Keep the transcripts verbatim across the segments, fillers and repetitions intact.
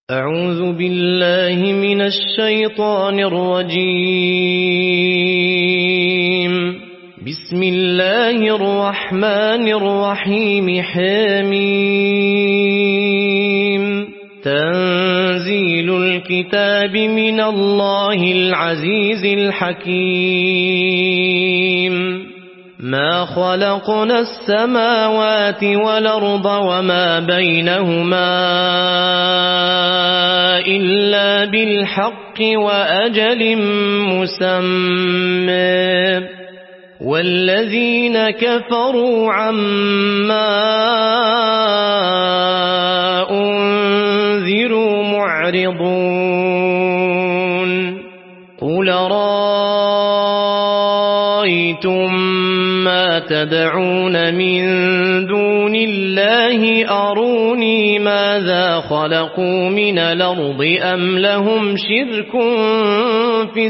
أعوذ بالله من الشيطان الرجيم. بسم الله الرحمن الرحيم. حميم. تنزيل الكتاب من الله العزيز الحكيم. ما خلقنا السماوات والأرض وما بينهما إلا بالحق وأجل مسمى، والذين كفروا عما أنذروا معرضون. قل رأيتم ما تدعون من دون الله أروني ماذا خلقوا من الأرض أم لهم شرك في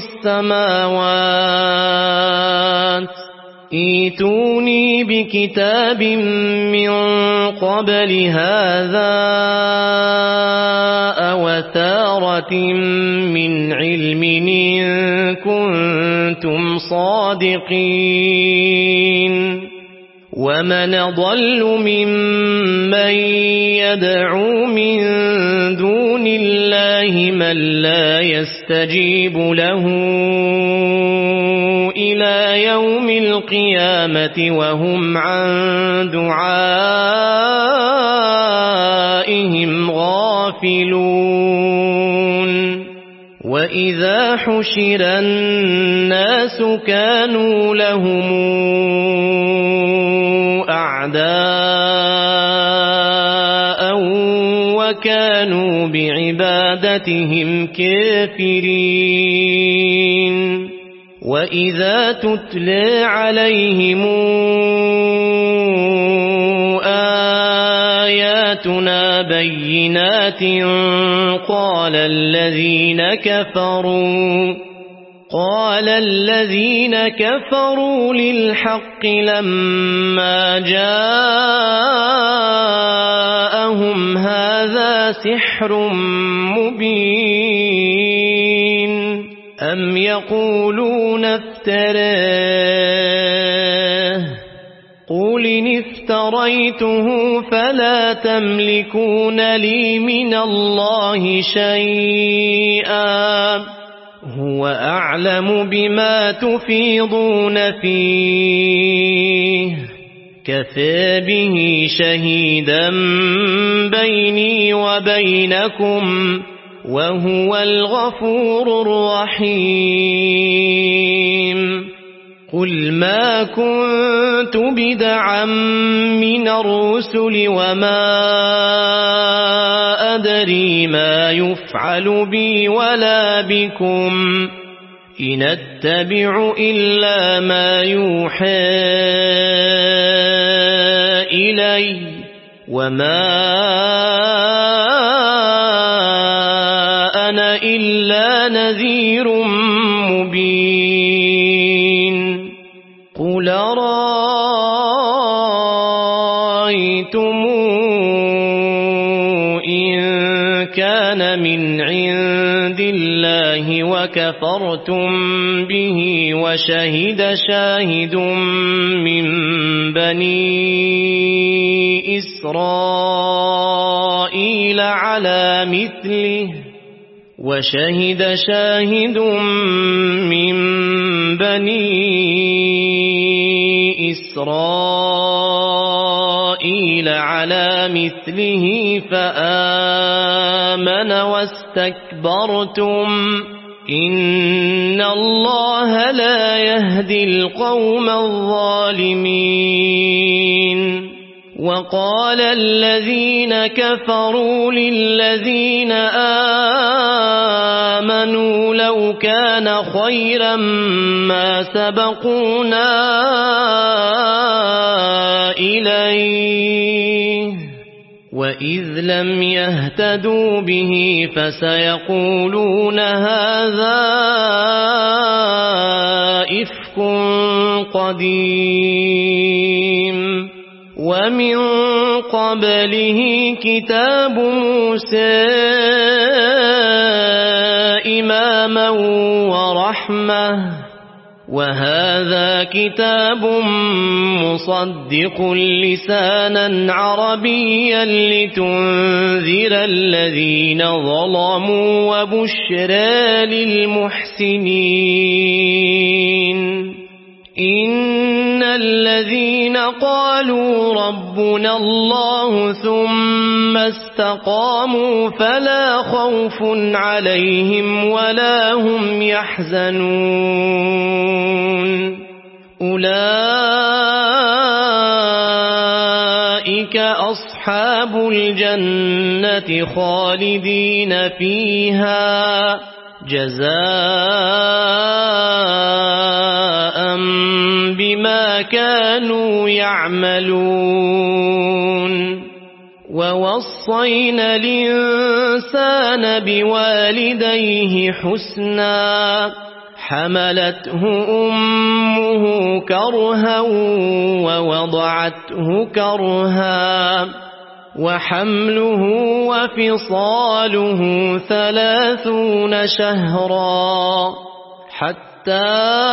السماوات. ائتوني بكتاب من قبل هذا أو أثارة من علم إن كنتم صادقين. ومن أضل ممن يدعو من دون الله من لا يستجيب له إلى يوم القيامة وهم عن دعائهم غافلون. وإذا حشر الناس كانوا لهم أعداء وكانوا بعبادتهم كافرين. وإذا تتلى عليهم آياتنا بينات قال الذين كفروا قال الذين كفروا للحق لما جاءهم هذا سحر مبين. أم يقولون افتراه قل إن افتريته فلا تملكون لي من الله شيئا هو أعلم بما تفيضون فيه كفى به شهيدا بيني وبينكم وهو الغفور الرحيم. قل ما كنت بدعا من الرسل وما أدري ما يفعل بي ولا بكم إن أتبع إلا ما يوحى إلي وما أنا إلا نذير مبين. قل رأيتم إن كان من عند الله وكفرتم به وشهد شاهد من بني إسرائيل على مثله وشهد شاهد من بني إسرائيل على مثله فآمن واستكبرتم إن الله لا يهدي القوم الظالمين. وقال الذين كفروا للذين آمنوا لو كان خيرا ما سبقونا إليه وإذ لم يهتدوا به فسيقولون هذا إفك قديم. ومن قبله كتاب موسى إماما ورحمة وهذا كتاب مصدق لسانا عربيا لتنذر الذين ظلموا وبشرى للمحسنين إن الذين قالوا ربنا الله ثم استقاموا فلا خوف عليهم ولا هم يحزنون أولئك أصحاب الجنة خالدين فيها جزاء بما كانوا يعملون ووصينا الإنسان بوالديه حسنا حملته أمه كرها ووضعته كرها وحمله وفصاله ثلاثون شهرا حتى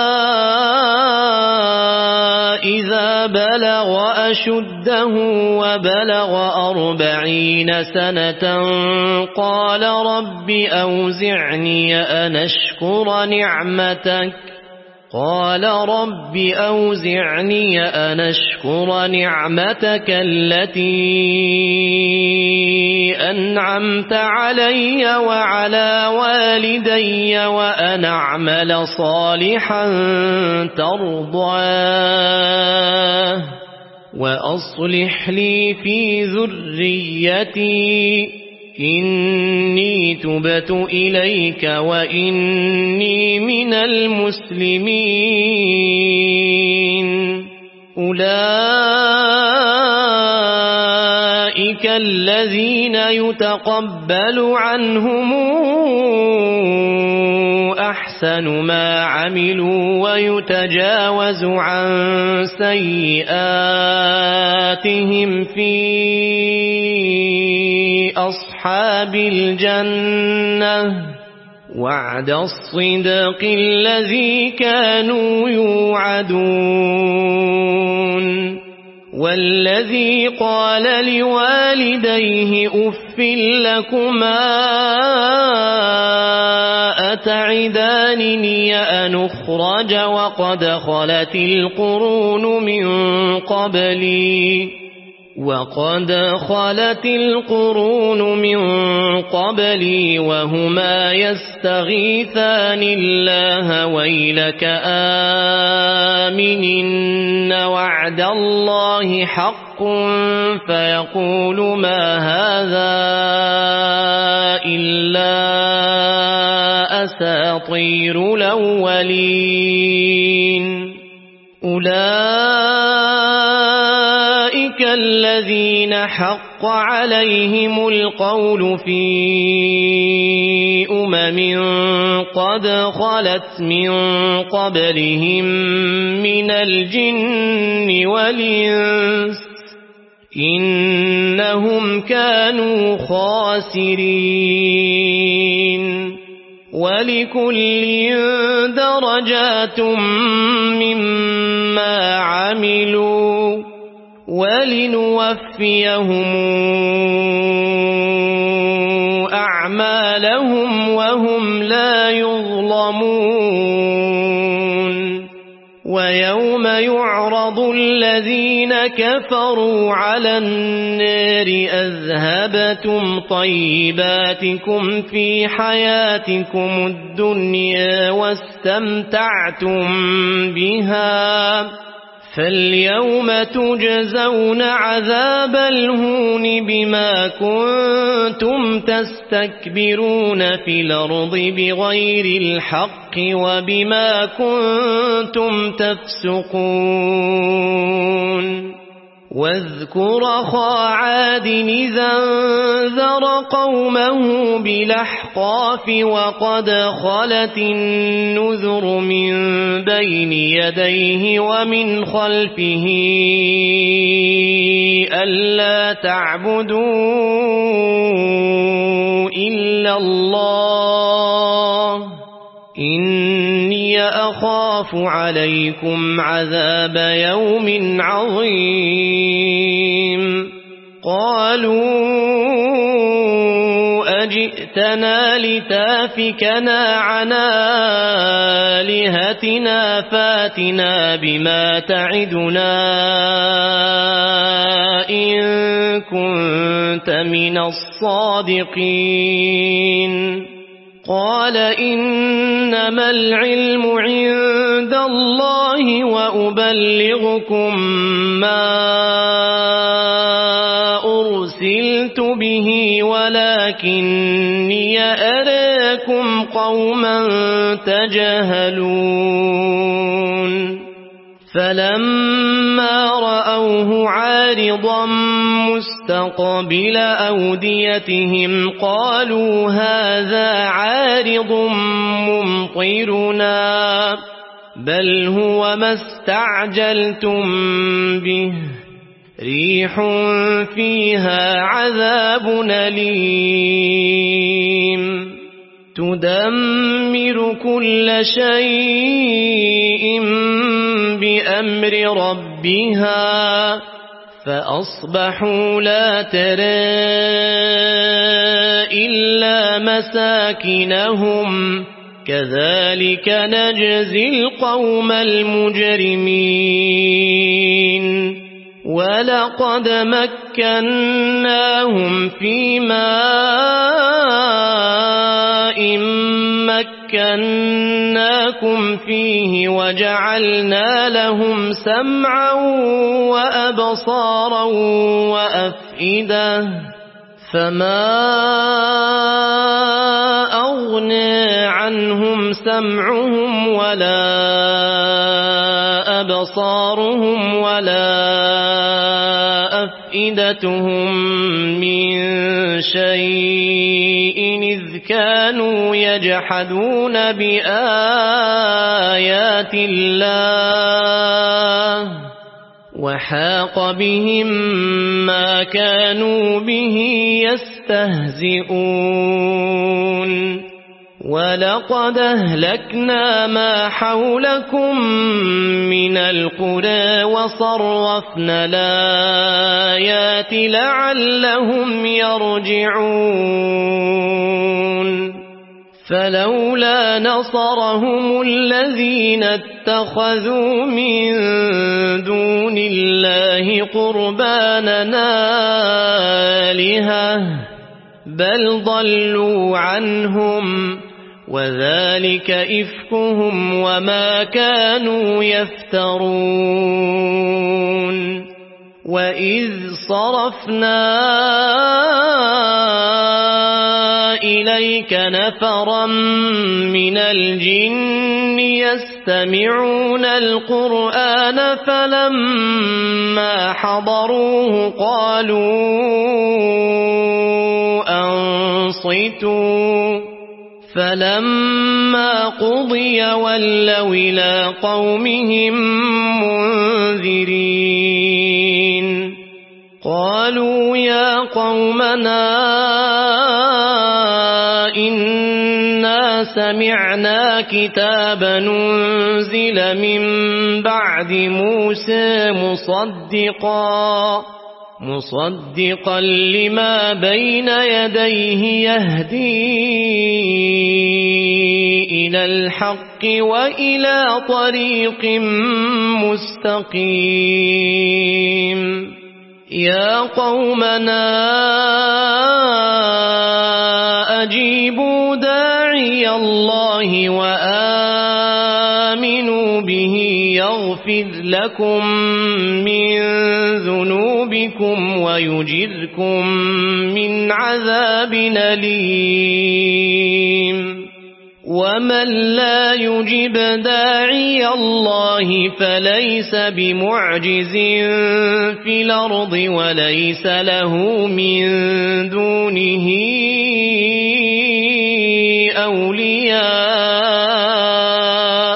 إذا بلغ أشده وبلغ أربعين سنة قال رب أوزعني أن أشكر نعمتك قال رب أوزعني أن أشكر نعمتك التي أنعمت علي وعلى والدي وأن أعمل صالحا ترضاه وأصلح لي في ذريتي إني تبت إليك وإني من المسلمين أولئك الذين يتقبل عنهم أحسن ما عملوا ويتجاوز عن سيئاتهم في أصحاب الجنة وعد الصدق الذي كانوا يوعدون والذي قال لوالديه أف لكما أتعدانني أن أخرج وقد خلت القرون من قبلي وقد خلت القرون من قبلي وهما يستغيثان الله ويلك آمن إن وعد الله حق فيقول ما هذا إلا أساطير الأولين أولئك الذين حق عليهم القول في أمم قد خلت من قبلهم من الجن والإنس إنهم كانوا خاسرين ولكل درجات مما عملوا ولنوفيهم أعمالهم وهم لا يظلمون ويوم يعرض الذين كفروا على النار أذهبتم طيباتكم في حياتكم الدنيا واستمتعتم بها فاليوم تجزون عذاب الهون بما كنتم تستكبرون في الأرض بغير الحق وبما كنتم تفسقون واذكر أخا عاد إذا انذر قومه بالأحقاف وقد خلت النذر من بين يديه ومن خلفه ألا تعبدوا إلا الله إني أخاف عليكم عذاب يوم عظيم قالوا أجئتنا لتافكنا عن آلهتنا فاتنا بما تعدنا إن كنت من الصادقين قال إنما العلم عند الله وأبلغكم ما أرسلت به ولكني أراكم قوما تجهلون فلما رأوه عارضا مستقبل أوديتهم قالوا هذا عارض ممطرنا بل هو ما استعجلتم به ريح فيها عذاب أليم تدمر كل شيء بأمر ربها فأصبحوا لا ترى إلا مساكنهم كذلك نجزي القوم المجرمين ولقد مكناهم في ماء مكناكم فيه وجعلنا لهم سمعا وأبصارا وأفئدة فما أغنى عنهم سمعهم ولا أبصارهم ولا أفئدتهم من شيء إذ كانوا يجحدون بآيات الله وحاق بهم ما كانوا به يستهزئون ولقد أهلكنا ما حولكم من القرى وصرفنا الآيات لعلهم يرجعون فلولا نصرهم الذين اتخذوا من دون الله قربانا آلهة بل ضلوا عنهم وذلك إفكهم وما كانوا يفترون وإذ صرفنا إليك نفرا من الجن يستمعون القرآن فلما حضروه قالوا أنصتوا فلما قضي ولوا إلى قومهم منذرين قالوا يا قومنا إنا سمعنا كتابا أنزل من بعد موسى مصدقا مصدقا لما بين يديه يهدي إلى الحق وإلى طريق مستقيم يا قومنا أجيبوا داعي الله وآمنوا به يغفر لكم من ذنوبكم ويجركم من عذاب أليم ومن لا يجب داعي الله فليس بمعجز في الأرض وليس له من دونه أولياء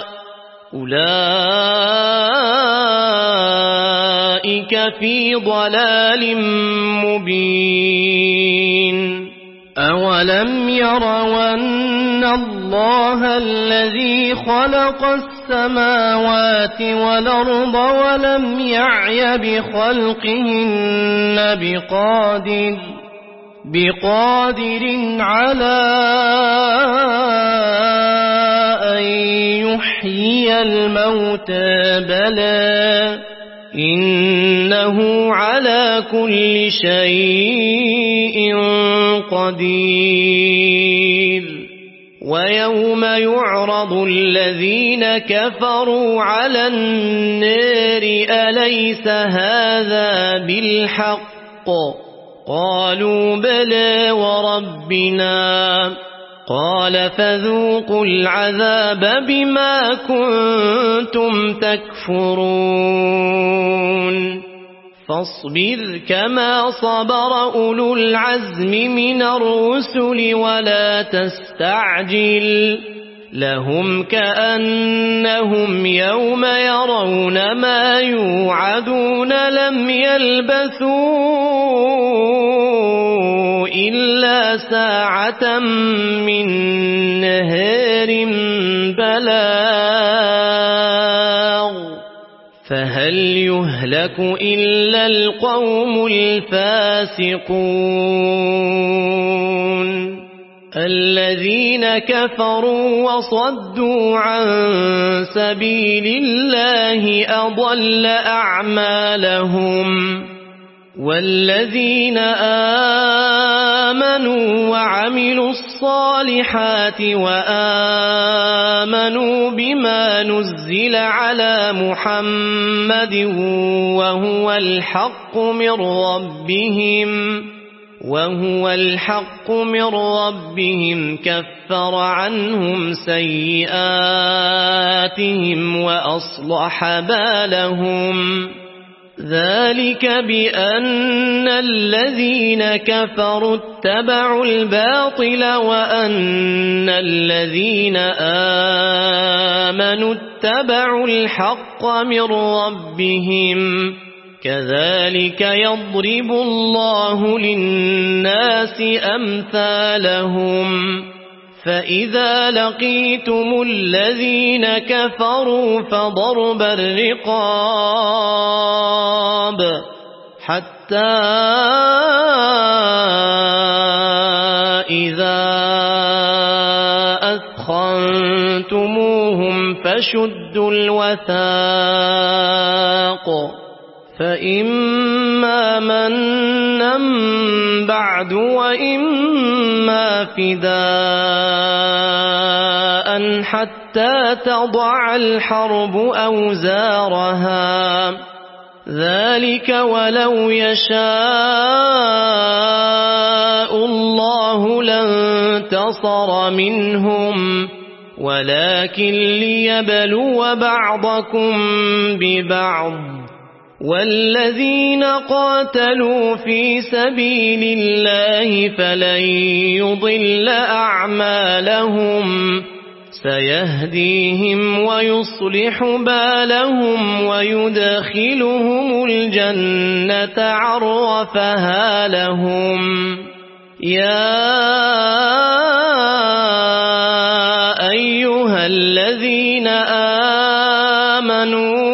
أولئك في ضلال مبين أولم يروا أن الله الذي خلق السماوات والأرض ولم يعي بخلقهن بقادر بقادر على أن يحيي الموتى بلى إنه على كل شيء قدير ويوم يعرض الذين كفروا على النار أليس هذا بالحق قالوا بلى وربنا قال فذوقوا العذاب بما كنتم تكفرون فاصبر كما صبر أولو العزم من الرسل ولا تستعجل لهم كأنهم يوم يرون ما يوعدون لم يلبثوا إلا ساعة من نهار بلاغ فهل يهلك إلا القوم الفاسقون الذين كفروا وصدوا عن سبيل الله أضل أعمالهم والذين آمنوا وعملوا الصالحات وآمنوا بما نزل على محمد وهو الحق من ربهم وهو الحق من ربهم كفر عنهم سيئاتهم وأصلح بالهم ذلك بأن الذين كفروا اتبعوا الباطل وأن الذين آمنوا اتبعوا الحق من ربهم كذلك يضرب الله للناس أمثالهم فإذا لقيتم الذين كفروا فضرب الرقاب حتى إذا أثخنتموهم فشدوا الوثاق فإما منا بعد وإما فداء حتى تضع الحرب أوزارها ذلك ولو يشاء الله لانتصر منهم ولكن ليبلو بعضكم ببعض والذين قاتلوا في سبيل الله فلن يضل أعمالهم سيهديهم ويصلح بالهم ويدخلهم الجنة عرفها لهم يا أيها الذين آمنوا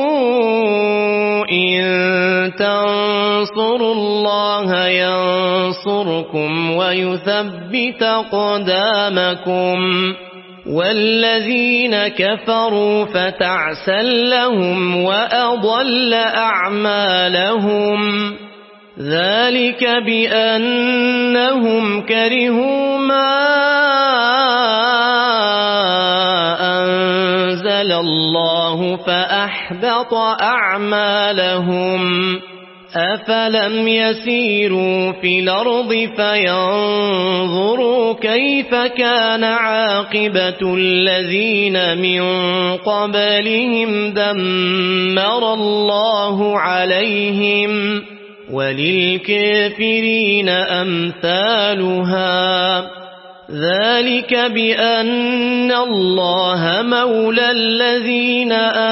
تنصروا الله ينصركم ويثبت أقدامكم والذين كفروا فتعسا لهم وأضل أعمالهم ذلك بأنهم كرهوا ما أنزل الله فأحبط أعمالهم أفلم يسيروا في الأرض فينظروا كيف كان عاقبة الذين من قبلهم دمر الله عليهم وللكافرين أمثالها ذلك بأن الله مولى الذين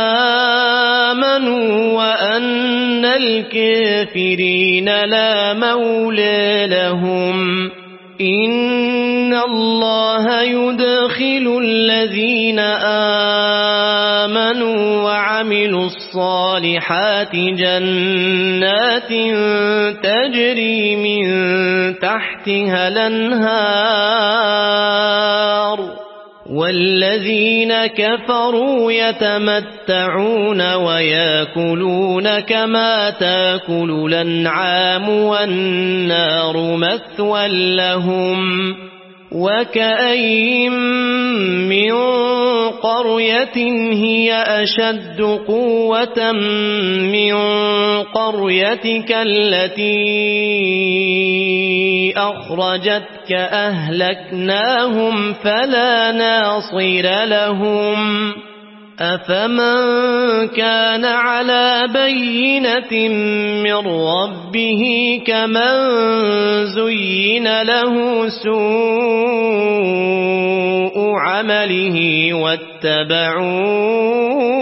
آمنوا وأن الكافرين لا مولى لهم إن الله يدخل الذين آمنوا وعملوا الصالحات جنات تجري من تحتها الأنهار والذين كفروا يتمتعون ويأكلون كما تأكل الأنعام والنار مثوى لهم وكأين من قرية هي أشد قوة من قريتك التي أخرجتك أهلكناهم فلا ناصر لهم أفمن كان على بينة من ربه كمن زين له سوء عمله واتبعوا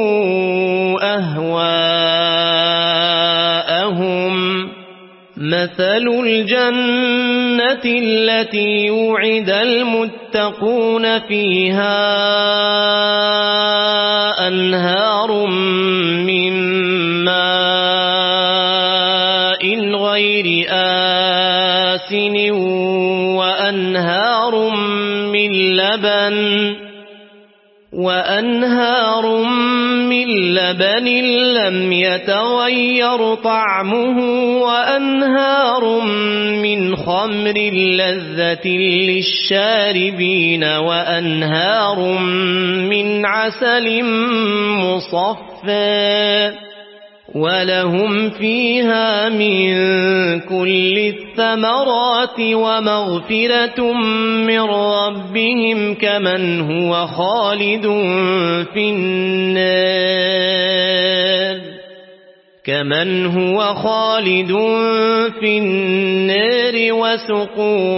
أهواءهم مثل الجنة التي وعد المتقون فيها أنهار من ماء غير آسن وأنهار من لبن وأنهار من لبن لم يتغير طعمه وأنهار من خمر لذة للشاربين وأنهار من عسل مصفى ولهم فيها من كل الثمرات ومغفرة من ربهم كمن هو خالد في النار كمن هو خالد في النار وسقوا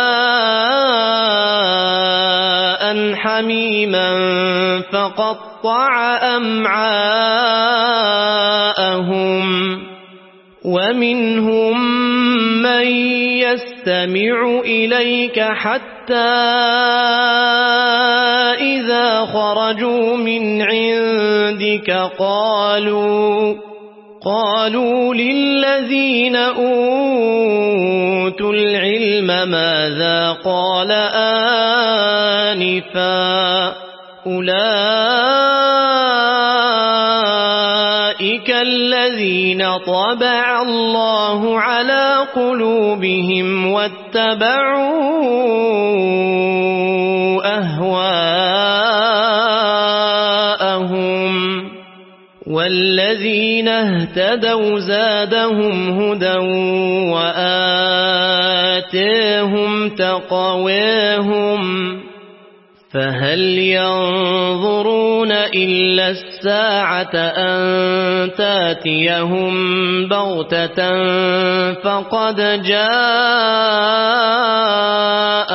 ماء حميما فقطع أمعاءهم ومنهم من يستمع إليك حتى إذا خرجوا من عندك قالوا قالوا للذين أوتوا العلم ماذا قال آنفا أولئك الذين طبع الله على قلوبهم واتبعوا أهواءهم والذين اهتدوا زادهم هدى وآتاهم تقواهم فهل ينظرون إلا الساعة أن تاتيهم بغتة فقد جاء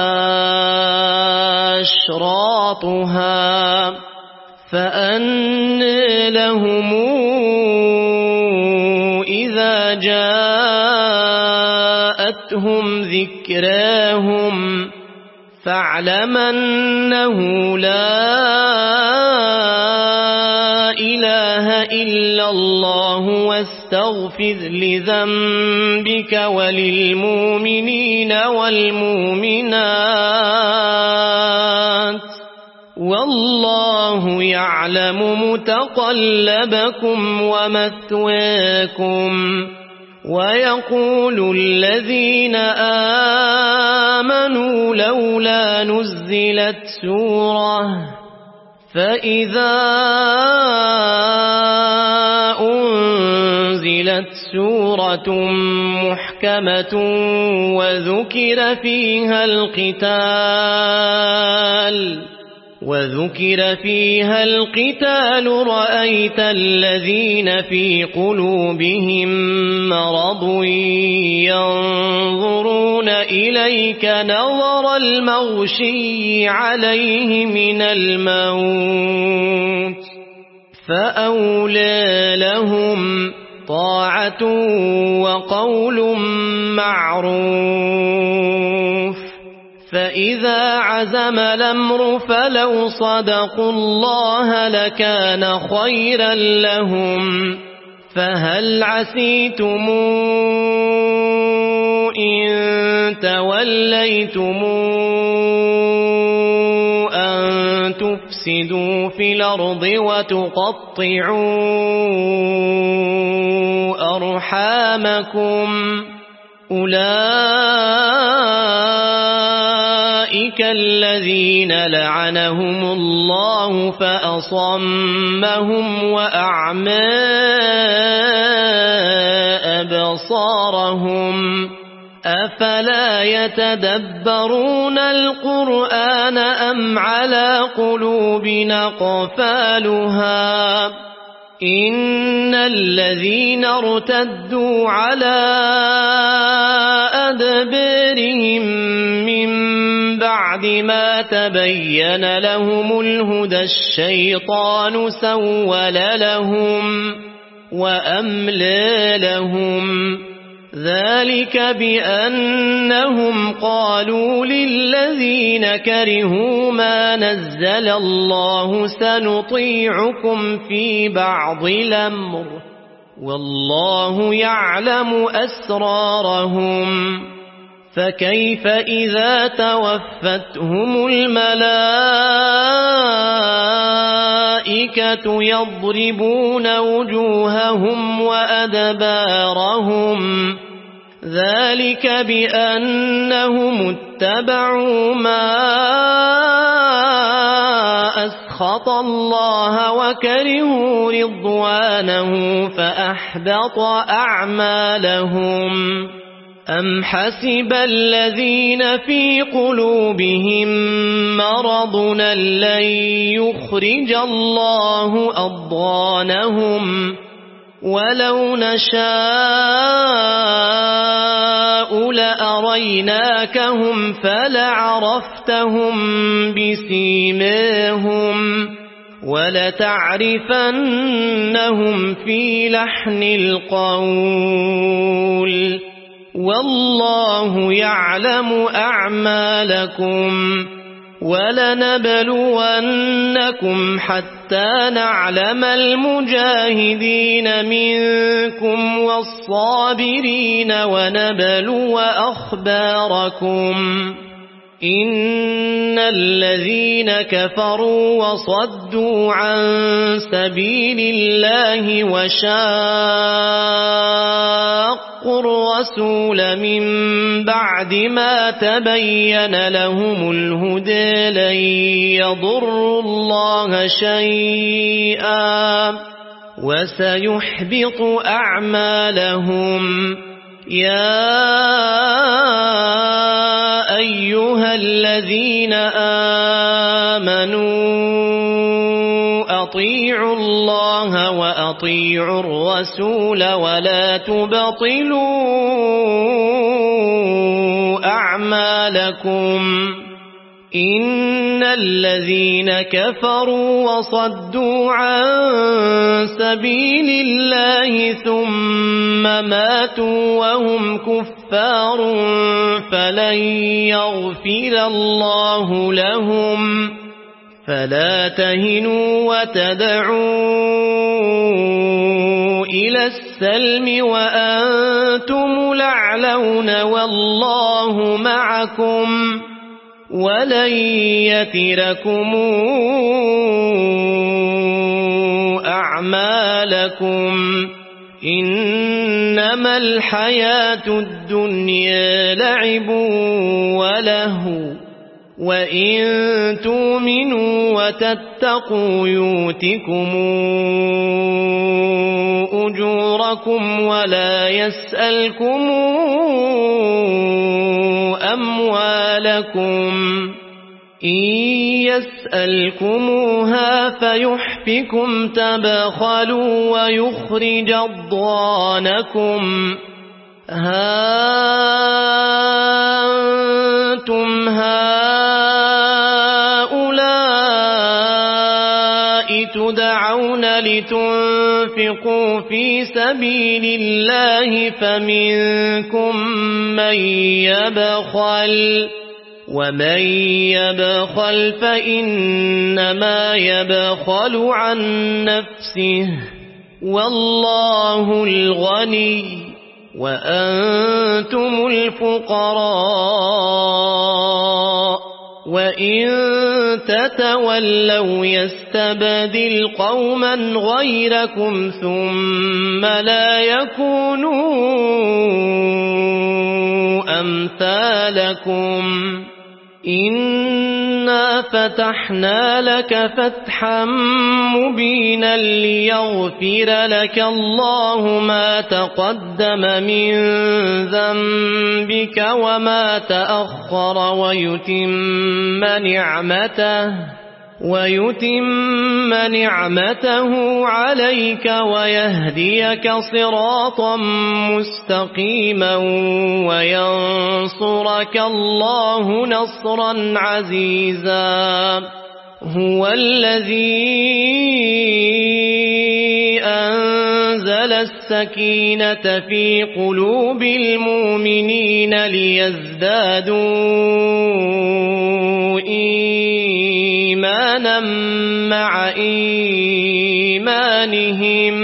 أشراطها فأنى لهم إذا جاءتهم ذكراهم فاعلم أنه لا إله إلا الله واستغفر لذنبك وللمؤمنين والمؤمنات والله يعلم متقلبكم ومثواكم ويقول الذين آمنوا لولا نزلت سورة فإذا أنزلت سورة محكمة وذكر فيها القتال وذكر فيها القتال رأيت الذين في قلوبهم مرض ينظرون إليك نظر المغشي عليه من الموت فأولى لهم طاعة وقول معروف. فإذا عزم الأمر فلو صدقوا الله لكان خيرا لهم. فهل عسيتم إن توليتم أن تفسدوا في الأرض وتقطعوا أرحامكم أولئك الذين لعنهم الله فأصمهم وأعمى أبصارهم أفلا يتدبرون القرآن أم على قلوب أقفالها إن الذين ارتدوا على أدبارهم من بعد ما تبين لهم الهدى الشيطان سول لهم وأملى لهم ذلك بأنهم قالوا للذين كرهوا ما نزل الله سنطيعكم في بعض الأمر والله يعلم أسرارهم. فكيف إذا توفتهم الملائكة يضربون وجوههم وأدبارهم ذلك بأنهم اتبعوا ما أسخط الله وكرهوا رضوانه فأحبط أعمالهم. أم حسب الذين في قلوبهم مرض لن يخرج الله أضغانهم ولو نشاء لأريناكهم فلعرفتهم بسيماهم ولتعرفنهم في لحن القول والله يعلم أعمالكم. ولنبلونكم حتى نعلم المجاهدين منكم والصابرين ونبلو أخباركم. إن الذين كفروا وصدوا عن سبيل الله وشاقوا الرسول من بعد ما تبين لهم الهدى لن يضروا الله شيئا وسيحبط أعمالهم. يا أيها الذين آمنوا أطيعوا الله وأطيعوا الرسول ولا تبطلوا أعمالكم. إن الذين كفروا وصدوا عن سبيل الله ثم ماتوا وهم كفار فلن يغفر الله لهم. فلا تهنوا وتدعوا إلى السلم وأنتم الأعلون والله معكم ولن يتركم أعمالكم. إنما الحياة الدنيا لعب ولهو وإن تؤمنوا وتتقوا يؤتكم أجوركم ولا يسألكم أموالكم إن يسألكموها فيحفكم تبخلوا ويخرج أضغانكم ها أنتم هؤلاء تدعون لتنفقوا في سبيل الله فمنكم من يبخل ومن يبخل فإنما يبخل عن نفسه والله الغني وأنتم الفقراء وإن تتولوا يستبدل قوما غيركم ثم لا يكونوا أمثالكم إنا فتحنا لك فتحا مبينا ليغفر لك الله ما تقدم من ذنبك وما تأخر ويتم نعمته ويتم نعمته عليك ويهديك صراطا مستقيما وينصرك الله نصرا عزيزا هو الذي أنزل السكينة في قلوب المؤمنين ليزدادوا إيمانا مع إيمانهم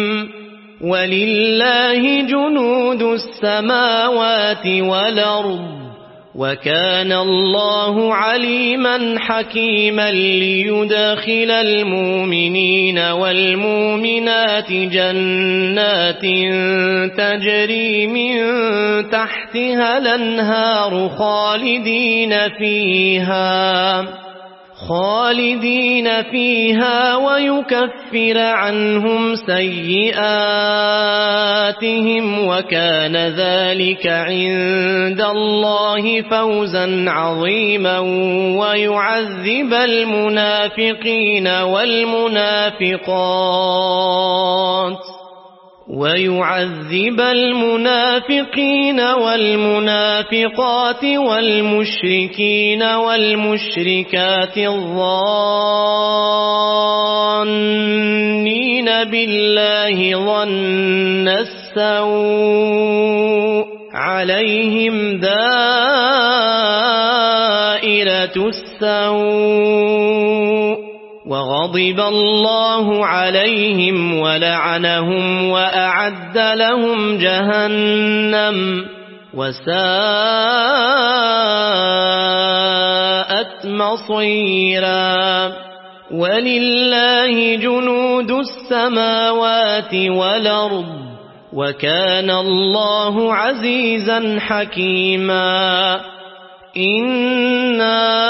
ولله جنود السماوات والأرض وكان الله عليما حكيما ليدخل المؤمنين والمؤمنات جنات تجري من تحتها الأنهار خالدين فيها خالدين فيها ويكفر عنهم سيئاتهم وكان ذلك عند الله فوزا عظيما ويعذب المنافقين والمنافقات ويعذب المنافقين والمنافقات والمشركين والمشركات الظانين بالله ظن السوء عليهم دائرة السوء وغضب الله عليهم ولعنهم وأعد لهم جهنم وساءت مصيرا ولله جنود السماوات والأرض وكان الله عزيزا حكيما إنا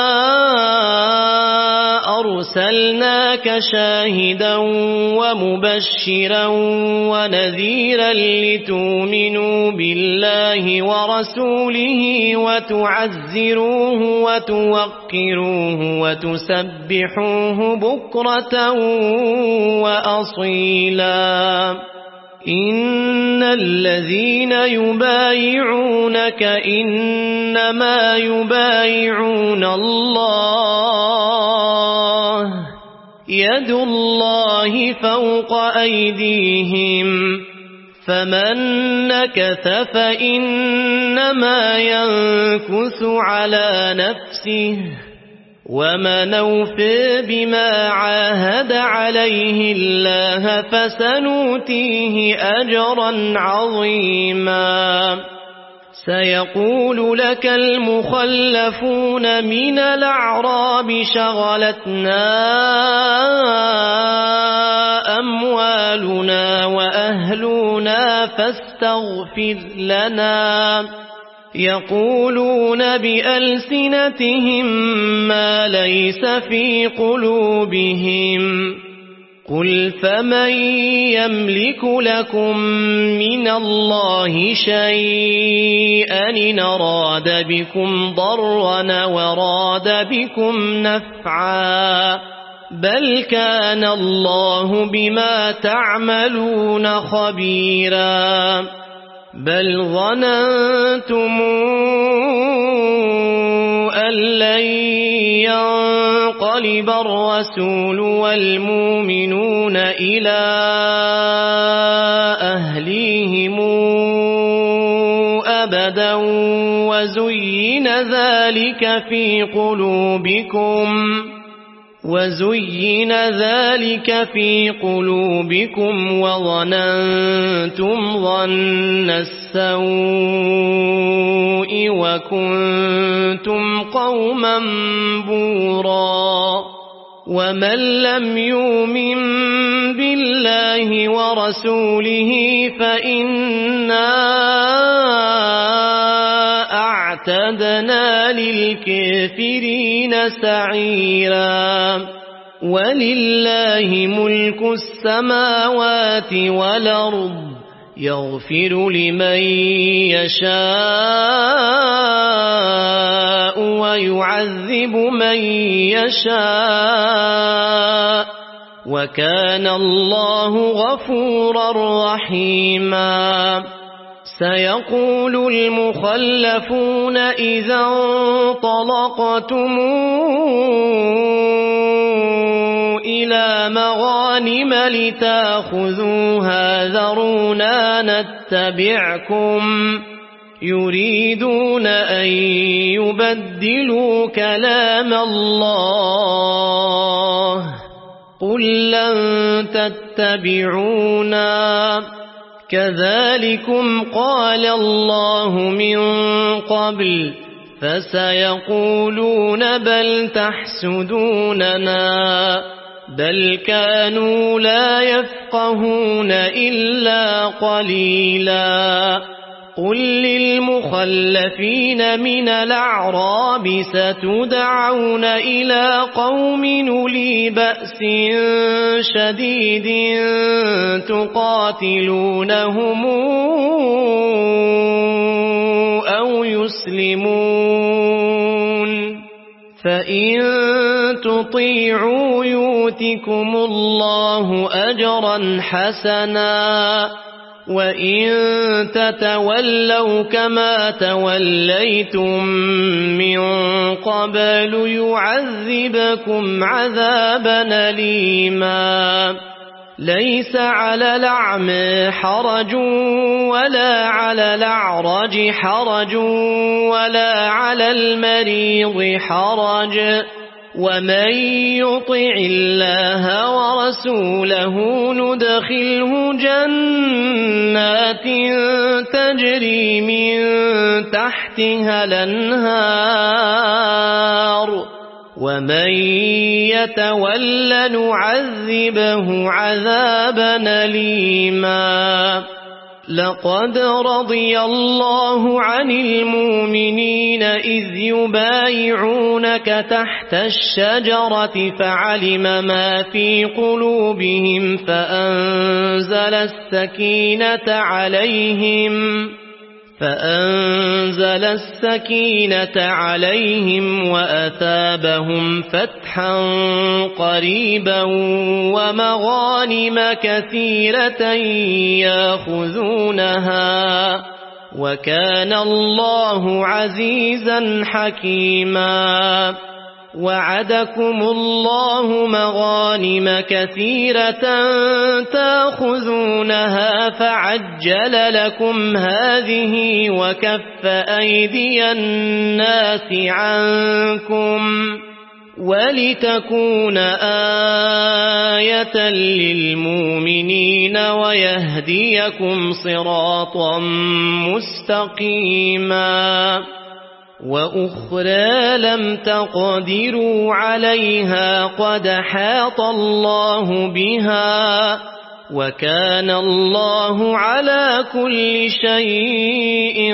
أرسلناك شاهدا ومبشرا ونذيرا لتؤمنوا بالله ورسوله وتعزروه وتوقروه وتسبحوه بكرة وأصيلا إن الذين يبايعونك إنما يبايعون الله يد الله فوق أيديهم فمن نكث فإنما ينكث على نفسه ومن أوفى بما عاهد عليه الله فسنؤتيه أجرا عظيما سيقول لك المخلفون من الأعراب شغلتنا أموالنا وأهلنا فاستغفر لنا يقولون بألسنتهم ما ليس في قلوبهم قل فمن يملك لكم من الله شيئا إن أراد بكم ضرا وراد بكم نفعا بل كان الله بما تعملون خبيرا بل ظننتم أن لن ينقلب الرسول والمؤمنون إلى أهليهم أبدا وزين ذلك في قلوبكم وزين ذلك في قلوبكم وظننتم ظن السوء وكنتم قوما بورا ومن لم يؤمن بالله ورسوله فإنا أعتدنا للكافرين سعيرا ولله ملك السماوات والأرض يغفر لمن يشاء ويعذب من يشاء وكان الله غفورا رحيما سيقول المخلفون إذا انطلقتم إلى مغانم لتأخذوها ذرونا نتبعكم يريدون أن يبدلوا كلام الله قل لن تتبعونا كذلكم قال الله من قبل فسيقولون بل تحسدوننا بل كانوا لا يفقهون إلا قليلا قل للمخلفين من الأعراب ستدعون إلى قوم أولي بأس شديد تقاتلونهم أو يسلمون فإن تطيعوا يؤتكم الله أجرا حسنا وإن تتولوا كما توليتم من قبل يعذبكم عذابا أليما ليس على الأعمى حرج ولا على الأعرج حرج ولا على المريض حرج ومن يطع الله ورسوله ندخله جنات تجري من تحتها الأنهار ومن يتول نعذبه عذابا أليما لقد رضي الله عن المؤمنين إذ يبايعونك تحت الشجرة فعلم ما في قلوبهم فأنزل السكينة عليهم فأنزل السكينة عليهم وأثابهم فتحا قريبا ومغانم كثيرة يأخذونها وكان الله عزيزا حكيما وعدكم الله مغانم كثيرة تأخذونها فعجل لكم هذه وكف أيدي الناس عنكم ولتكون آية للمؤمنين ويهديكم صراطا مستقيما وأخرى لم تقدروا عليها قد حاط الله بها وكان الله على كل شيء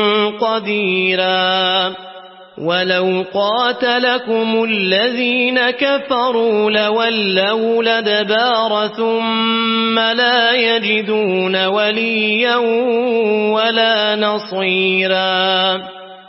قديرا ولو قاتلكم الذين كفروا لولوا الأدبار ثم لا يجدون وليا ولا نصيرا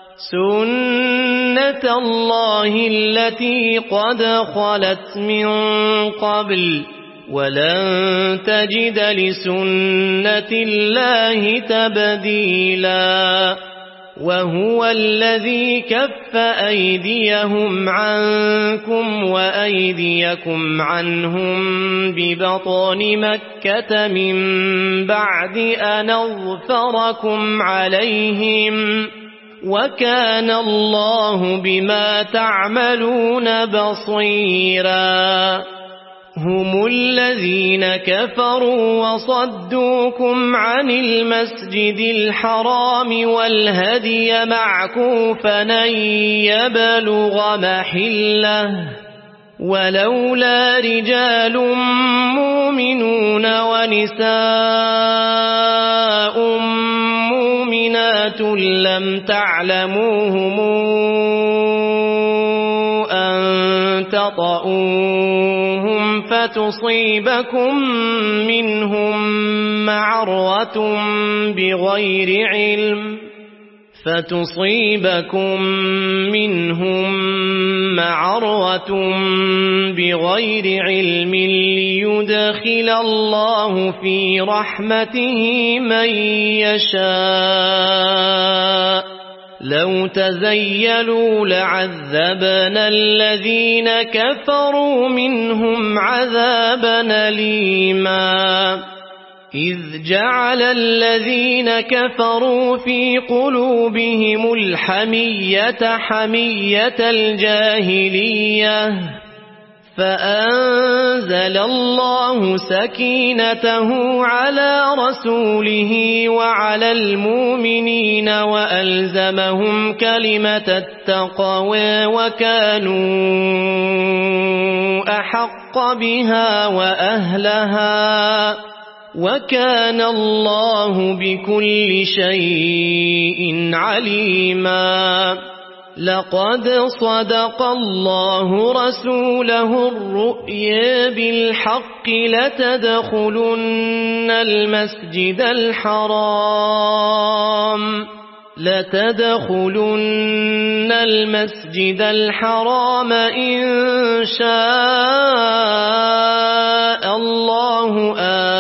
سنة الله التي قد خلت من قبل ولن تجد لسنة الله تبديلا وهو الذي كف أيديهم عنكم وأيديكم عنهم ببطن مكة من بعد أن أظفركم عليهم وكان الله بما تعملون بصيرا هم الذين كفروا وصدوكم عن المسجد الحرام والهدي معكوفا أن يبلغ محله ولولا رجال مؤمنون ونساء مؤمنات لم تعلموهم أن تطؤوهم فتصيبكم منهم معرة بغير علم فتصيبكم منهم معرة بغير علم ليدخل الله في رحمته من يشاء لو تزيلوا لعذبنا الذين كفروا منهم عذابا أليما إذ جعل الذين كفروا في قلوبهم الحمية حمية الجاهلية فأنزل الله سكينته على رسوله وعلى المؤمنين وألزمهم كلمة التقوى وكانوا أحق بها وأهلها وكان الله بكل شيء عليما لقد صدق الله رسوله الرؤيا بالحق لتدخلن المسجد الحرام لتدخلن المسجد الحرام إن شاء الله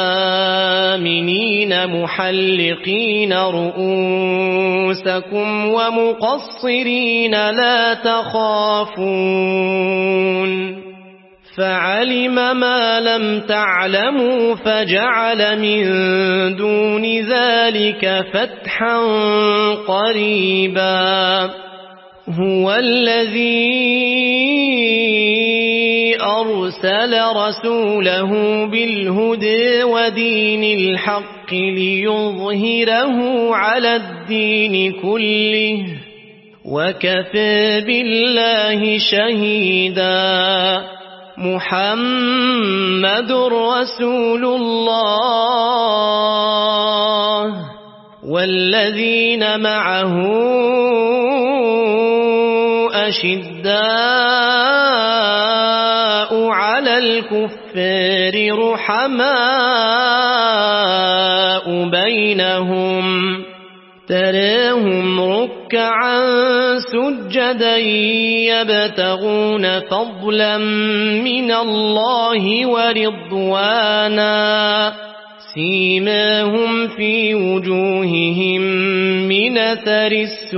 آمنين محلقين رؤوسكم ومقصرين لا تخافون فعلم ما لم تعلموا فجعل من دون ذلك فتحا قريبا هو الذي أرسل رسوله بالهدى ودين الحق ليظهره على الدين كله وكفى بالله شهيدا محمد رسول الله والذين معه أشداء على الكفار رحماء بينهم تراهم ركعا سجدا يبتغون فضلا من الله ورضوانا سيماهم في وجوههم من أثر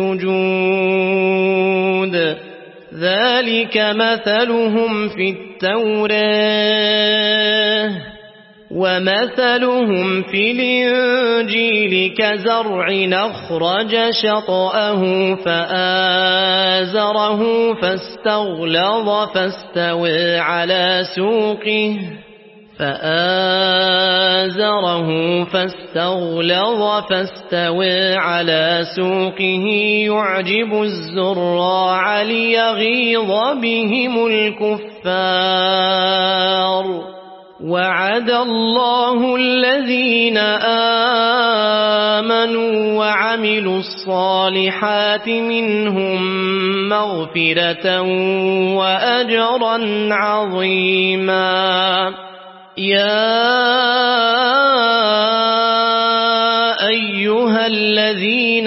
السجود ذلك مثلهم في التوراة ومثلهم في الإنجيل كزرع أخرج شطأه فآزره فاستغلظ فاستوى على سوقه فآزره فاستغلظ فاستوى على سوقه يعجب الزراع ليغيظ بهم الكفار وعد الله الذين آمنوا وعملوا الصالحات منهم مغفرة وأجرا عظيما. يا أيها الذين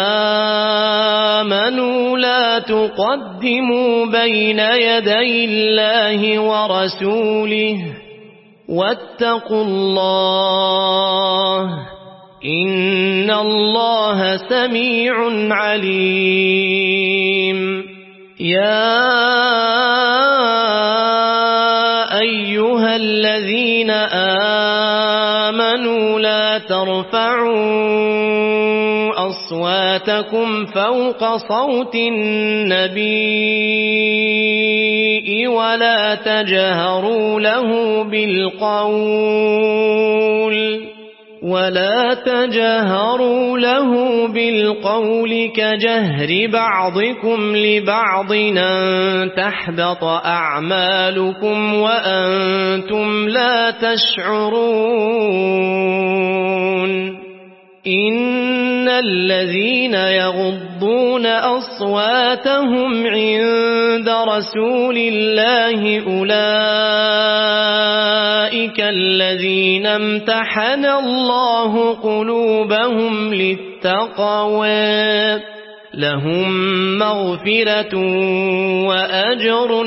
آمنوا لا تقدموا بين يدي الله ورسوله واتقوا الله إن الله سميع عليم. يا أيها الذين آمنوا لا ترفعوا أصواتكم فوق صوت النبي ولا تجهروا له بالقول ولا تجهروا له بالقول كجهر بعضكم لبعض أن تحبط أعمالكم وأنتم لا تشعرون. إن الذين يغضون أصواتهم عند رسول الله أولئك الذين امتحن الله قلوبهم للتقوى لهم مغفرة وأجر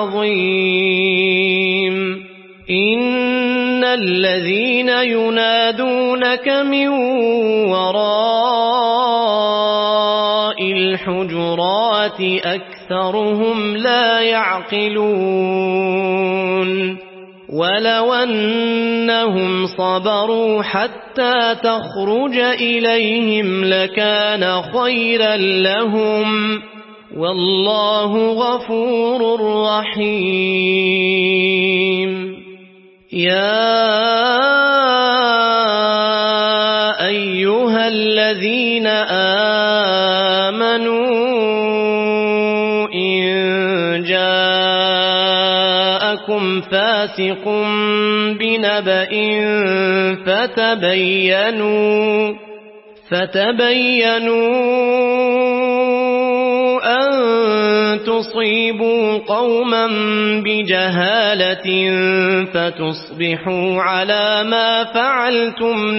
عظيم. إن الذين ينادونك من وراء الحجرات أكثرهم لا يعقلون. ولو أنهم صبروا حتى تخرج إليهم لكان خيرا لهم والله غفور رحيم. يا أيها الذين آمنوا إن جاءكم فاسق بنبأ فتبينوا فتبينوا أن تصيبوا قوما بجهالة فتصبحوا على ما فعلتم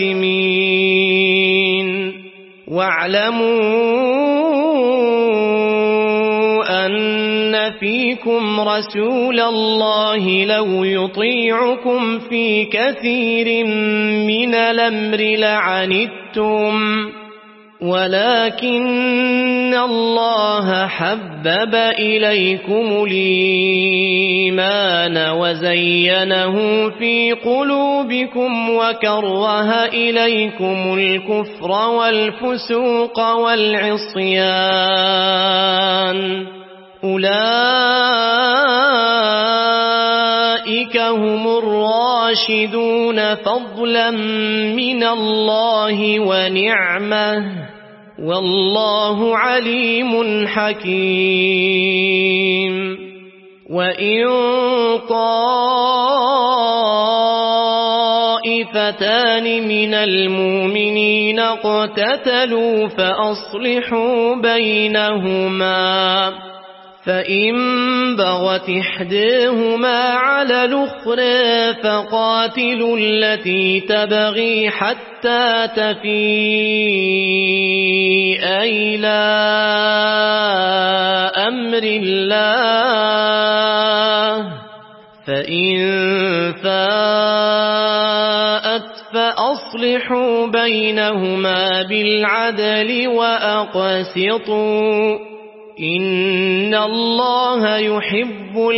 نادمين. واعلموا أن فيكم رسول الله لو يطيعكم في كثير من الأمر لعنتم ولكن الله حبب إليكم الإيمان وزينه في قلوبكم وكره إليكم الكفر والفسوق والعصيان أولئك هم الراشدون فضلا من الله ونعمه والله عليم حكيم. وإن طائفتان من المؤمنين اقتتلوا فأصلحوا بينهما فإن بغت إحداهما على الأخرى فقاتلوا التي تبغي حتى تفيء إلى أمر الله فإن فاءت فأصلحوا بينهما بالعدل وأقسطوا إن الله يحب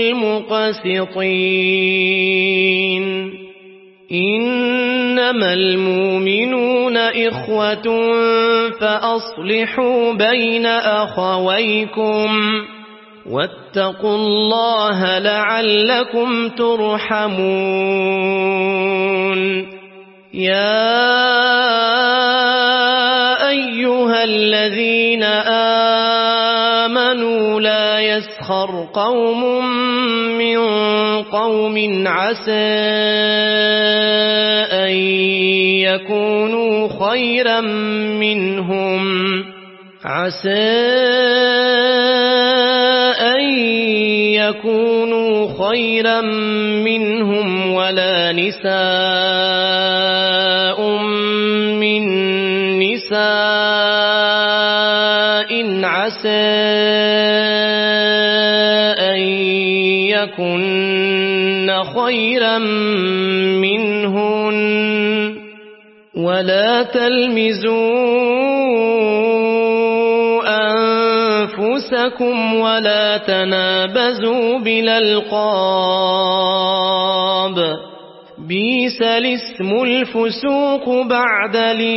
المقسطين. إنما المؤمنون إخوة فأصلحوا بين أخويكم واتقوا الله لعلكم ترحمون. يا أيها الذين آمنوا لا يسخر يسخر قوم من قوم عسى أن يكونوا خيرا منهم عسى أن يكونوا خيرا منهم ولا نساء من نساء عسى أن يكن خيرا منهن ولا تلمزوا أنفسكم ولا تنابزوا بالألقاب بئس الاسم الفسوق بعد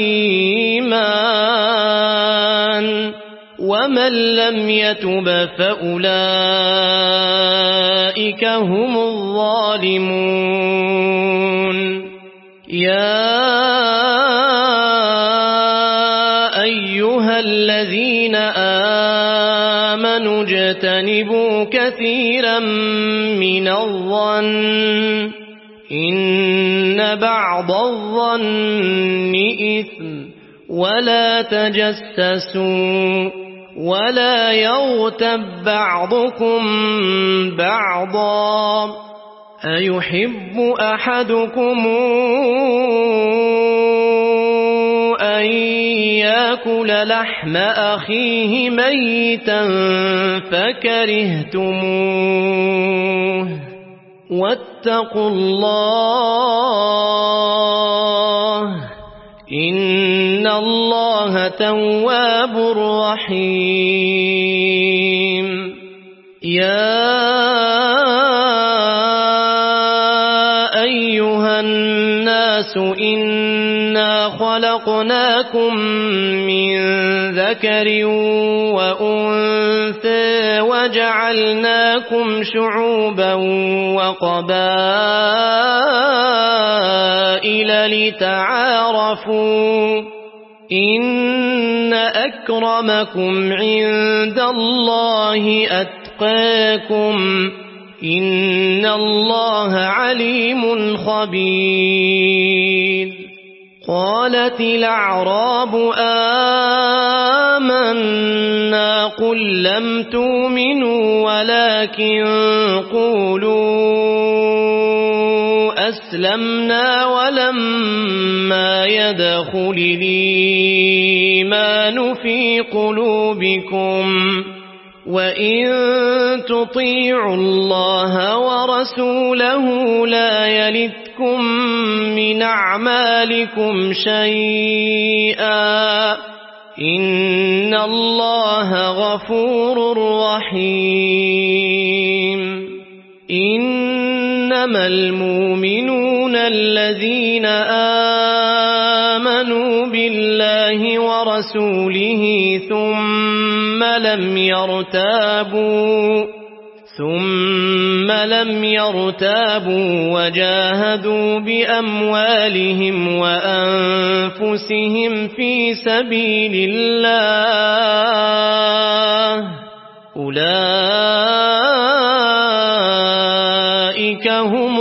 الإيمان ومن لم يتب فأولئك هم الظالمون يا أيها الذين آمنوا اجتنبوا كثيرا من الظن إن بعض الظن إثم ولا تجسسوا ولا يغتب بعضكم بعضا أيحب أحدكم أن يأكل لحم أخيه ميتا فكرهتموه واتقوا الله إن الله تواب رحيم يا أيها الناس إنا خلقناكم من ذكر وأنثى وجعلناكم شعوبا وقبائل لتعارفوا إن أكرمكم عند الله أتقاكم إن الله عليم خبير قالت الأعراب آمنا قل لم تؤمنوا ولكن قولوا أسلمنا ولما يدخل الإيمان في قلوبكم وإن تطيعوا الله ورسوله لا يلتكم من أعمالكم شيئا إن الله غفور رحيم إنما المؤمنون الذين آمنوا بالله ورسوله ثم لم يرتابوا ثم لم يرتابوا وجاهدوا بأموالهم وأنفسهم في سبيل الله أولئك هم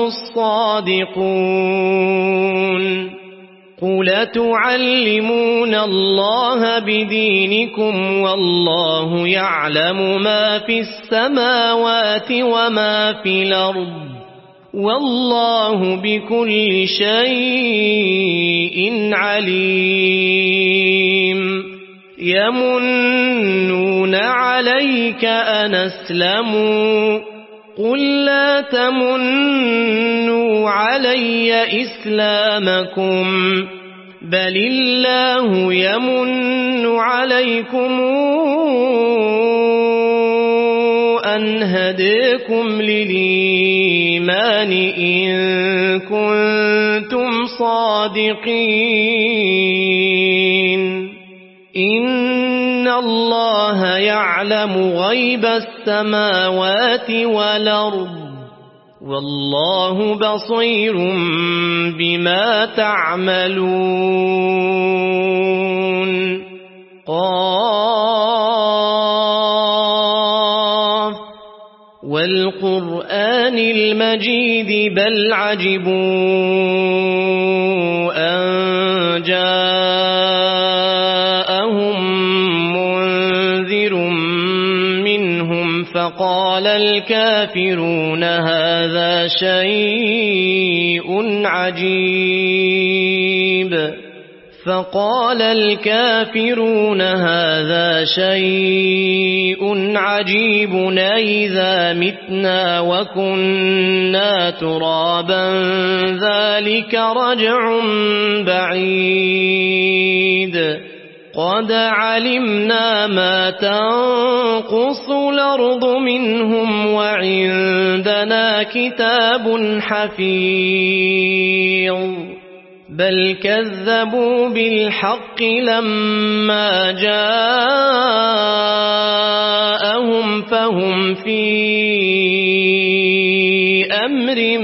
الصادقون قل تعلمون الله بدينكم والله يعلم ما في السماوات وما في الأرض والله بكل شيء عليم يمنون عليك أن أسلموا قل لا تمنوا علي إسلامكم بل الله يمن عليكم أن هداكم للإيمان إن كنتم صادقين إن الله يعلم غيب السماوات والأرض والله بصير بما تعملون قاف والقرآن المجيد بل عجبوا أن جاءهم منذر منهم فقال الكافرون هذا شيء عجيب فقال الكافرون هذا شيء عجيب أإذا متنا وكنا ترابا ذلك رجع بعيد قد علمنا ما تنقص الأرض منهم وعندنا كتاب حفيظ بل كذبوا بالحق لما جاءهم فهم في أمر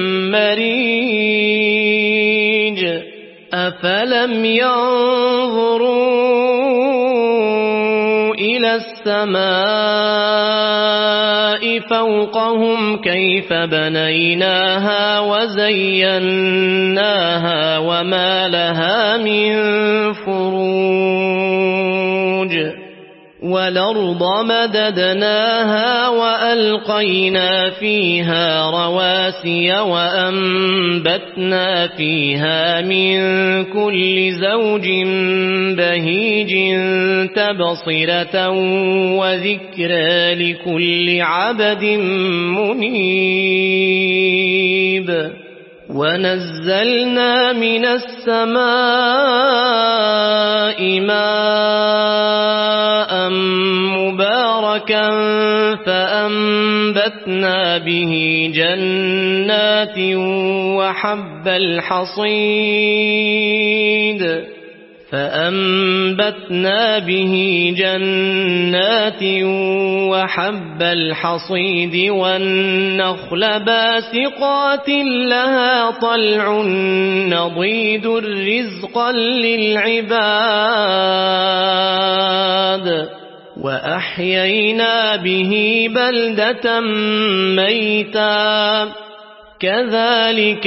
مريج أفلم ينظروا إلى السماء فوقهم كيف بنيناها وزيناها وما لها من فروج والأرض مددناها وألقينا فيها رواسي وأنبتنا فيها من كل زوج بهيج تبصرة وذكرى لكل عبد منيب ونزلنا من السماء ماء مباركا فأنبتنا به جنات وحب الحصيد فأنبتنا به جنات وحب الحصيد والنخل باسقات لها طلع نضيد رزقا للعباد وأحيينا به بلدة ميتا كذلك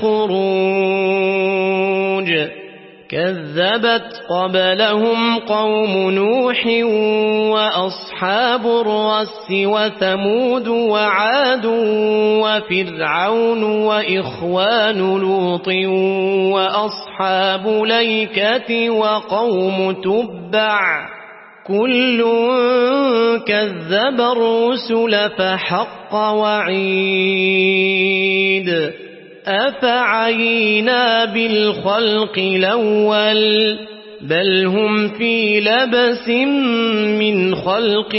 الخروج كذبت قبلهم قوم نوح وأصحاب الرس وثمود وعاد وفرعون وإخوان لوط وأصحاب ليكة وقوم تبع كل كذب الرسل فحق وعيد أفعينا بالخلق الأول بل هم في لبس من خلق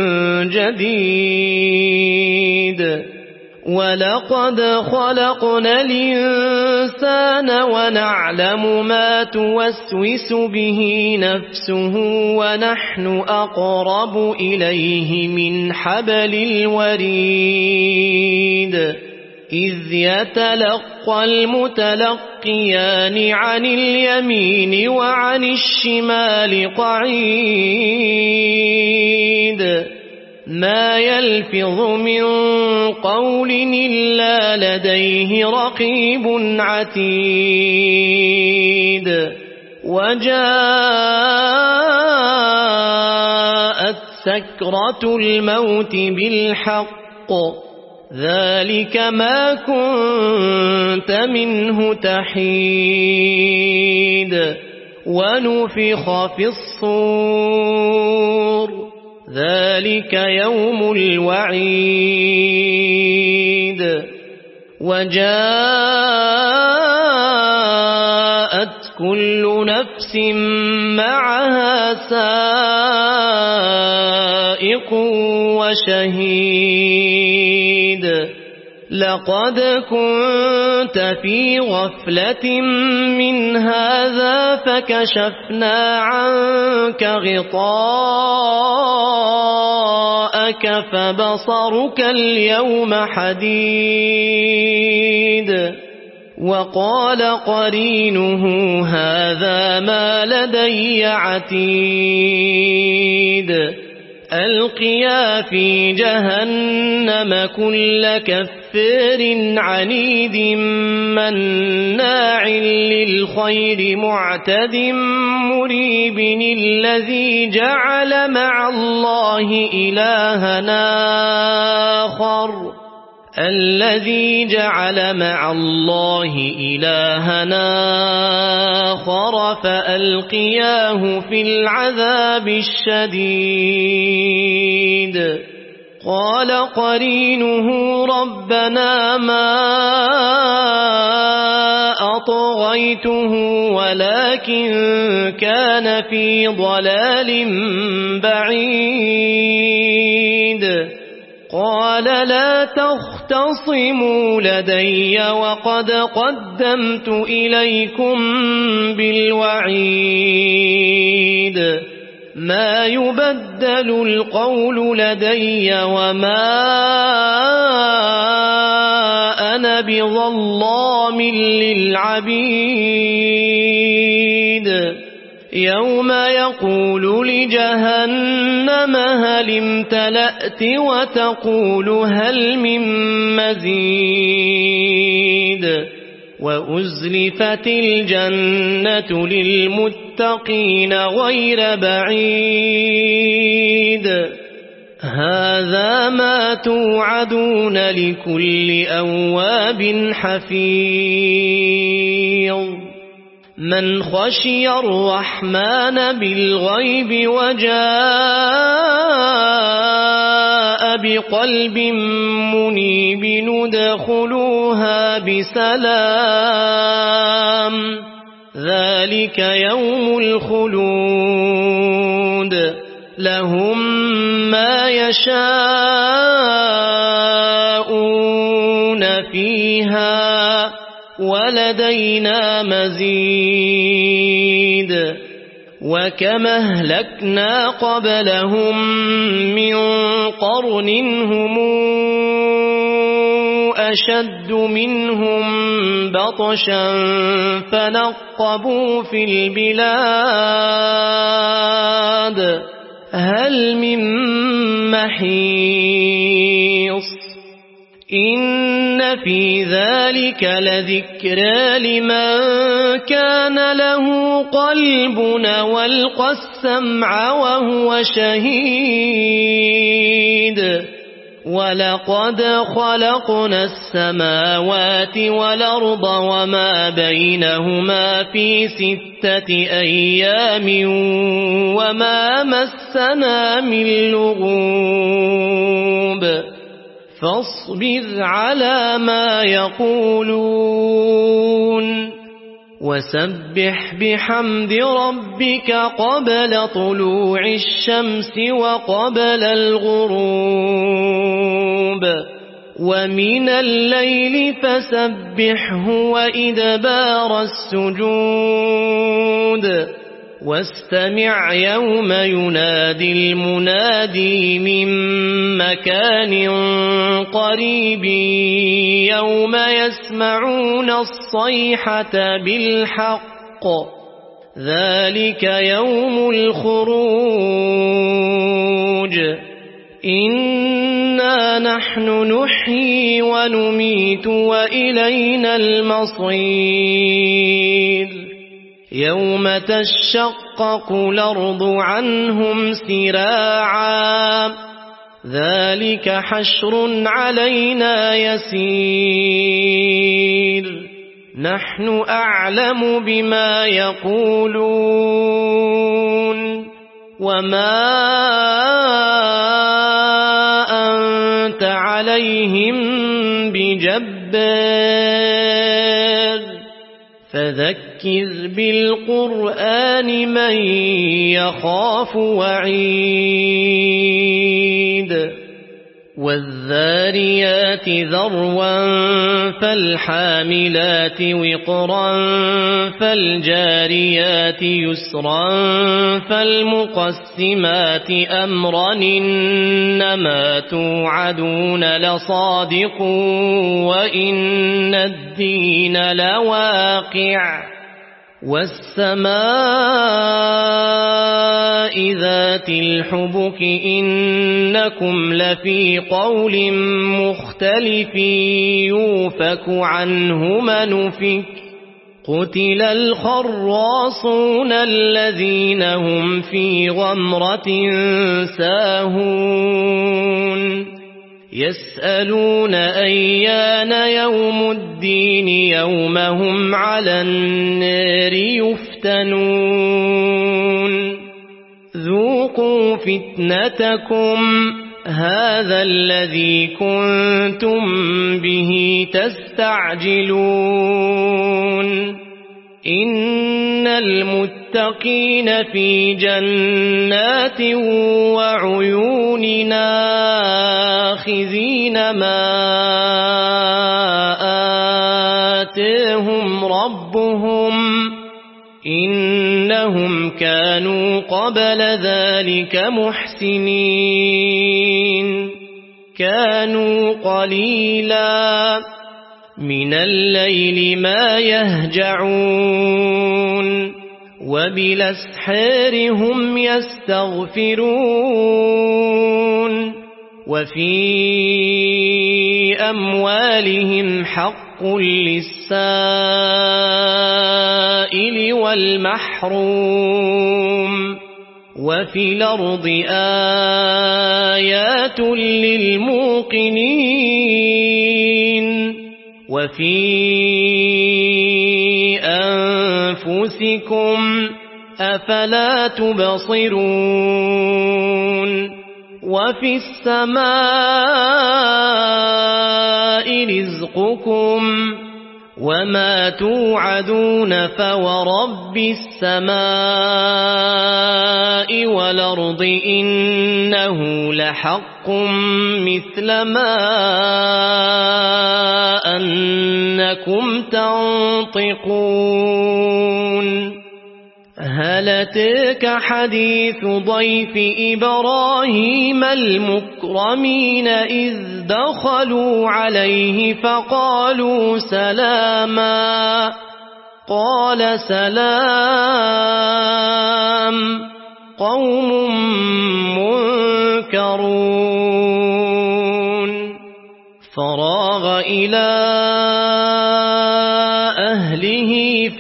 جديد ولقد خلقنا الإنسان ونعلم ما توسوس به نفسه ونحن أقرب إليه من حبل الوريد إذ يتلقى المتلقيان عن اليمين وعن الشمال قعيد ما يلفظ من قول إلا لديه رقيب عتيد وجاءت سكرة الموت بالحق ذلك ما كنت منه تحيد ونفخ في الصور ذلك يوم الوعيد وجاءت كل نفس معها سائق وشهيد لقد كنت في غفلة من هذا فكشفنا عنك غطاءك فبصرك اليوم حديد وقال قرينه هذا ما لدي عتيد ألقيا في جهنم كل كفار عنيد مناع للخير معتد مريب الذي جعل مع الله إلهنا آخر الذي جعل مع الله إلهنا آخر فألقياه في العذاب الشديد قال قرينه ربنا ما أطغيته ولكن كان في ضلال بعيد قال لا تختصموا لدي وقد قدمت إليكم بالوعيد ما يبدل القول لدي وما أنا بظلام للعبيد يوم يقول لجهنم هل امتلأت وتقول هل من مزيد وأزلفت الجنة للمتقين غير بعيد هذا ما توعدون لكل أواب حفيظ من خشي الرحمن بالغيب وجاء بقلب منيب ندخلوها بسلام ذلك يوم الخلود لهم ما يشاءون فيها ولدينا مزيد وكما أهلكنا قبلهم من قرن هم أشد منهم بطشا فنقبوا في البلاد هل من محيص إن في ذلك لذكرى لمن كان له قلب والقى السمع وهو شهيد ولقد خلقنا السماوات والأرض وما بينهما في ستة أيام وما مسنا من لغوب فاصبر على ما يقولون وسبح بحمد ربك قبل طلوع الشمس وقبل الغروب ومن الليل فسبحه وإدبار السجود واستمع يوم ينادي المنادي من مكان قريب يوم يسمعون الصيحة بالحق ذلك يوم الخروج إنا نحن نحيي ونميت وإلينا المصير يوم تشقق الأرض عنهم سراعا ذلك حشر علينا يسير نحن أعلم بما يقولون وما أنت عليهم بجبار فذكر بالقرآن من يخاف وعيد والذاريات ذروا فالحاملات وقرا فالجاريات يسرا فالمقسمات أمرا إنما توعدون لصادق وإن الدين لواقع والسماء ذات الحبك إنكم لفي قول مختلف يوفك عنه من أفك قتل الخراصون الذين هم في غمرة ساهون يسألون أيان يوم الدين يوم هم على النار يفتنون ذوقوا فتنتكم هذا الذي كنتم به تستعجلون إن المتقين في جنات وعيون آخذين ما آتاهم ربهم إنهم كانوا قبل ذلك محسنين كانوا قليلا من الليل ما يهجعون وبالأسحار هم يستغفرون وفي أموالهم حق للسائل والمحروم وفي الأرض آيات للموقنين وفي أنفسكم أفلا تبصرون وفي السماء رزقكم وما توعدون فورب السماء والأرض إنه لحق مثل ما أنكم تنطقون هل أتاك حديث ضيف إبراهيم المكرمين إذ دخلوا عليه فقالوا سلاما قال سلام قوم منكرون فراغ إلى أهله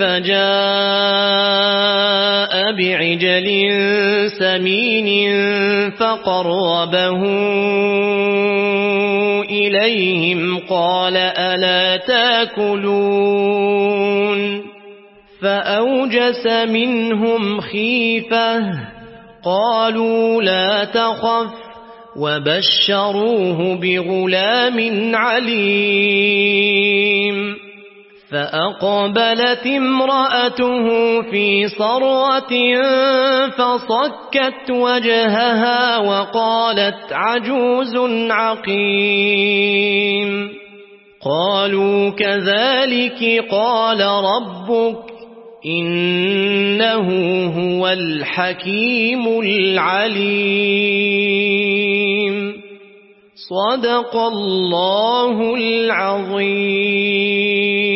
فجاء بعجل سمين فقربه إليهم قال ألا تأكلون فأوجس منهم خيفة قالوا لا تخف وبشروه بغلام عليم فأقبلت امرأته في صرة فصكت وجهها وقالت عجوز عقيم قالوا كذلك قال ربك إنه هو الحكيم العليم صدق الله العظيم.